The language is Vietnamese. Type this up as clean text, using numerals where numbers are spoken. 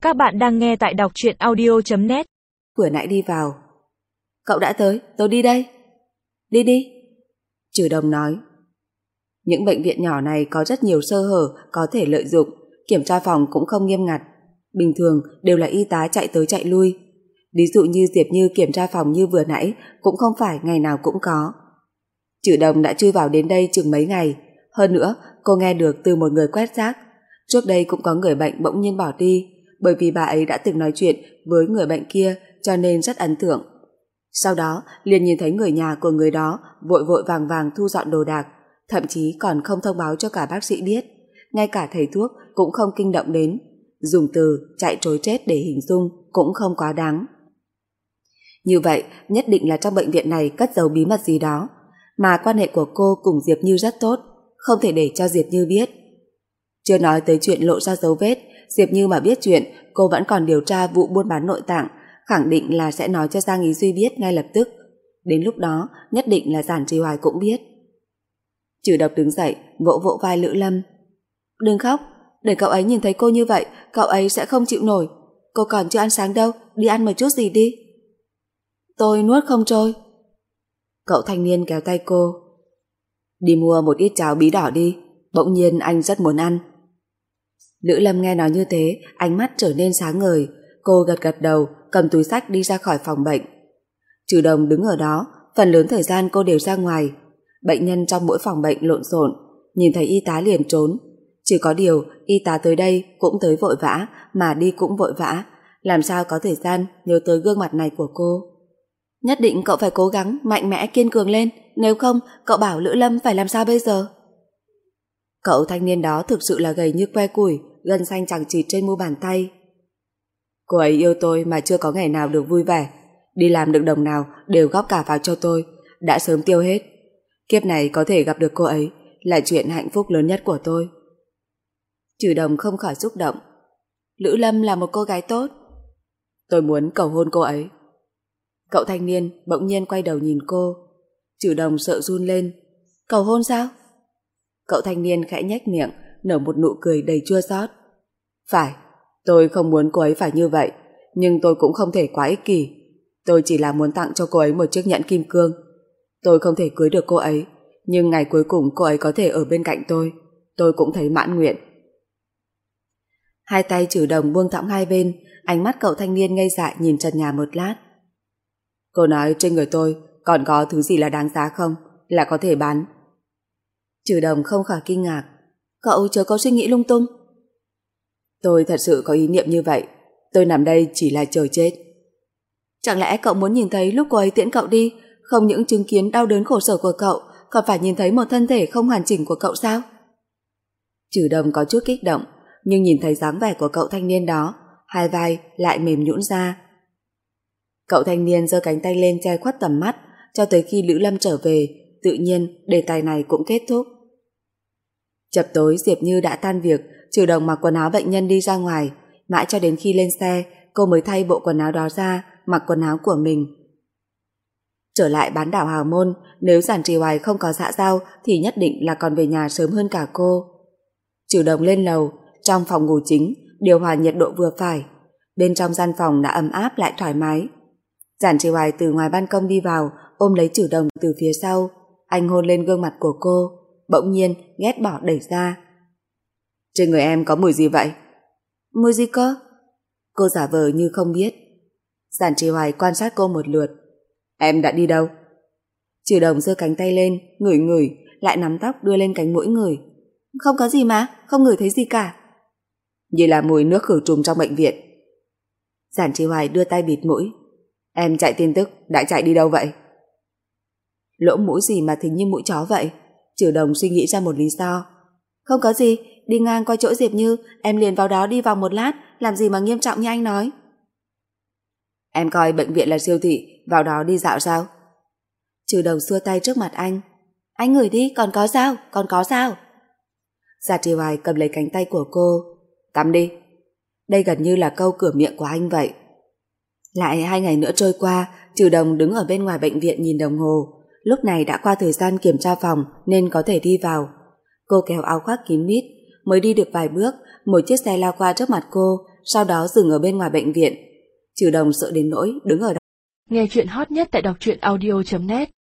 Các bạn đang nghe tại đọc truyện audio.net. Vừa nãy đi vào. Cậu đã tới, tôi đi đây. Đi đi. Trừ Đồng nói. Những bệnh viện nhỏ này có rất nhiều sơ hở có thể lợi dụng, kiểm tra phòng cũng không nghiêm ngặt. Bình thường đều là y tá chạy tới chạy lui. Ví dụ như Diệp Như kiểm tra phòng như vừa nãy cũng không phải ngày nào cũng có. Trừ Đồng đã chui vào đến đây chừng mấy ngày. Hơn nữa, cô nghe được từ một người quét rác. Trước đây cũng có người bệnh bỗng nhiên bỏ đi, bởi vì bà ấy đã từng nói chuyện với người bệnh kia cho nên rất ấn tượng. Sau đó liền nhìn thấy người nhà của người đó vội vội vàng vàng thu dọn đồ đạc, thậm chí còn không thông báo cho cả bác sĩ biết, ngay cả thầy thuốc cũng không kinh động đến. Dùng từ chạy trối chết để hình dung cũng không quá đáng. Như vậy nhất định là trong bệnh viện này cất giấu bí mật gì đó, mà quan hệ của cô cùng Diệp Như rất tốt, không thể để cho Diệp Như biết. Chưa nói tới chuyện lộ ra dấu vết, Diệp Như mà biết chuyện cô vẫn còn điều tra vụ buôn bán nội tạng, khẳng định là sẽ nói cho Giang Ý Duy biết ngay lập tức. Đến lúc đó nhất định là Giản Trì Hoài cũng biết. Trừ Độc đứng dậy vỗ vỗ vai Lữ Lâm. Đừng khóc, để cậu ấy nhìn thấy cô như vậy cậu ấy sẽ không chịu nổi. Cô còn chưa ăn sáng đâu, đi ăn một chút gì đi. Tôi nuốt không trôi. Cậu thanh niên kéo tay cô. Đi mua một ít cháo bí đỏ đi, bỗng nhiên anh rất muốn ăn. Lữ Lâm nghe nói như thế, ánh mắt trở nên sáng ngời. Cô gật gật đầu, cầm túi xách đi ra khỏi phòng bệnh. Trừ Đồng đứng ở đó, phần lớn thời gian cô đều ra ngoài. Bệnh nhân trong mỗi phòng bệnh lộn xộn, nhìn thấy y tá liền trốn. Chỉ có điều y tá tới đây cũng tới vội vã, mà đi cũng vội vã, làm sao có thời gian nhớ tới gương mặt này của cô. Nhất định cậu phải cố gắng mạnh mẽ kiên cường lên, nếu không cậu bảo Lữ Lâm phải làm sao bây giờ? Cậu thanh niên đó thực sự là gầy như que củi, gân xanh chằng chịt trên mu bàn tay. Cô ấy yêu tôi mà chưa có ngày nào được vui vẻ, đi làm được đồng nào đều góp cả vào cho tôi, đã sớm tiêu hết. Kiếp này có thể gặp được cô ấy là chuyện hạnh phúc lớn nhất của tôi. Trừ Đồng không khỏi xúc động. Lữ Lâm là một cô gái tốt. Tôi muốn cầu hôn cô ấy. Cậu thanh niên bỗng nhiên quay đầu nhìn cô. Trừ Đồng sợ run lên. Cầu hôn sao? Cậu thanh niên khẽ nhếch miệng, nở một nụ cười đầy chua xót. Phải, tôi không muốn cô ấy phải như vậy, nhưng tôi cũng không thể quá ích kỷ. Tôi chỉ là muốn tặng cho cô ấy một chiếc nhẫn kim cương. Tôi không thể cưới được cô ấy, nhưng ngày cuối cùng cô ấy có thể ở bên cạnh tôi cũng thấy mãn nguyện. Hai tay Trừ Đồng buông thõng hai bên, ánh mắt cậu thanh niên ngây dại nhìn trần nhà một lát. Cô nói trên người tôi còn có thứ gì là đáng giá không, là có thể bán. Trừ Đồng không khỏi kinh ngạc. Cậu chớ có suy nghĩ lung tung. Tôi thật sự có ý niệm như vậy. Tôi nằm đây chỉ là chờ chết. Chẳng lẽ cậu muốn nhìn thấy lúc cô ấy tiễn cậu đi, không những chứng kiến đau đớn khổ sở của cậu, còn phải nhìn thấy một thân thể không hoàn chỉnh của cậu sao? Trừ Đồng có chút kích động, nhưng nhìn thấy dáng vẻ của cậu thanh niên đó, hai vai lại mềm nhũn ra. Cậu thanh niên giơ cánh tay lên che khuất tầm mắt, cho tới khi Lữ Lâm trở về, tự nhiên đề tài này cũng kết thúc. Chập tối Diệp Như đã tan việc, Trừ Đồng mặc quần áo bệnh nhân đi ra ngoài, mãi cho đến khi lên xe cô mới thay bộ quần áo đó ra, mặc quần áo của mình. Trở lại bán đảo Hào Môn, nếu Giản Trì Hoài không có dạ dao thì nhất định là còn về nhà sớm hơn cả cô. Trừ Đồng lên lầu, trong phòng ngủ chính điều hòa nhiệt độ vừa phải, bên trong gian phòng đã ấm áp lại thoải mái. Giản Trì Hoài từ ngoài ban công đi vào, ôm lấy Trừ Đồng từ phía sau, anh hôn lên gương mặt của cô, bỗng nhiên ghét bỏ đẩy ra. Trên người em có mùi gì vậy? Mùi gì cơ? Cô giả vờ như không biết. Giản Trì Hoài quan sát cô một lượt. Em đã đi đâu? Trừ Đồng giơ cánh tay lên, ngửi ngửi, lại nắm tóc đưa lên cánh mũi ngửi. Không có gì mà, không ngửi thấy gì cả. Như là mùi nước khử trùng trong bệnh viện. Giản Trì Hoài đưa tay bịt mũi. Em chạy tin tức, đã chạy đi đâu vậy? Lỗ mũi gì mà thính như mũi chó vậy? Trừ Đồng suy nghĩ ra một lý do. Không có gì, đi ngang qua chỗ Diệp Như, em liền vào đó đi vòng một lát, làm gì mà nghiêm trọng như anh nói. Em coi bệnh viện là siêu thị, vào đó đi dạo sao? Trừ Đồng xua tay trước mặt anh. Anh ngửi đi, còn có sao, còn có sao? Giản Trì Hoài cầm lấy cánh tay của cô. Tắm đi. Đây gần như là câu cửa miệng của anh vậy. Lại 2 ngày nữa trôi qua, Trừ Đồng đứng ở bên ngoài bệnh viện nhìn đồng hồ. Lúc này đã qua thời gian kiểm tra phòng nên có thể đi vào. Cô kéo áo khoác kín mít, mới đi được vài bước, một chiếc xe lao qua trước mặt cô, sau đó dừng ở bên ngoài bệnh viện. Trừ Đồng sợ đến nỗi đứng ở đó. Nghe chuyện hot nhất tại đọc truyện audio.net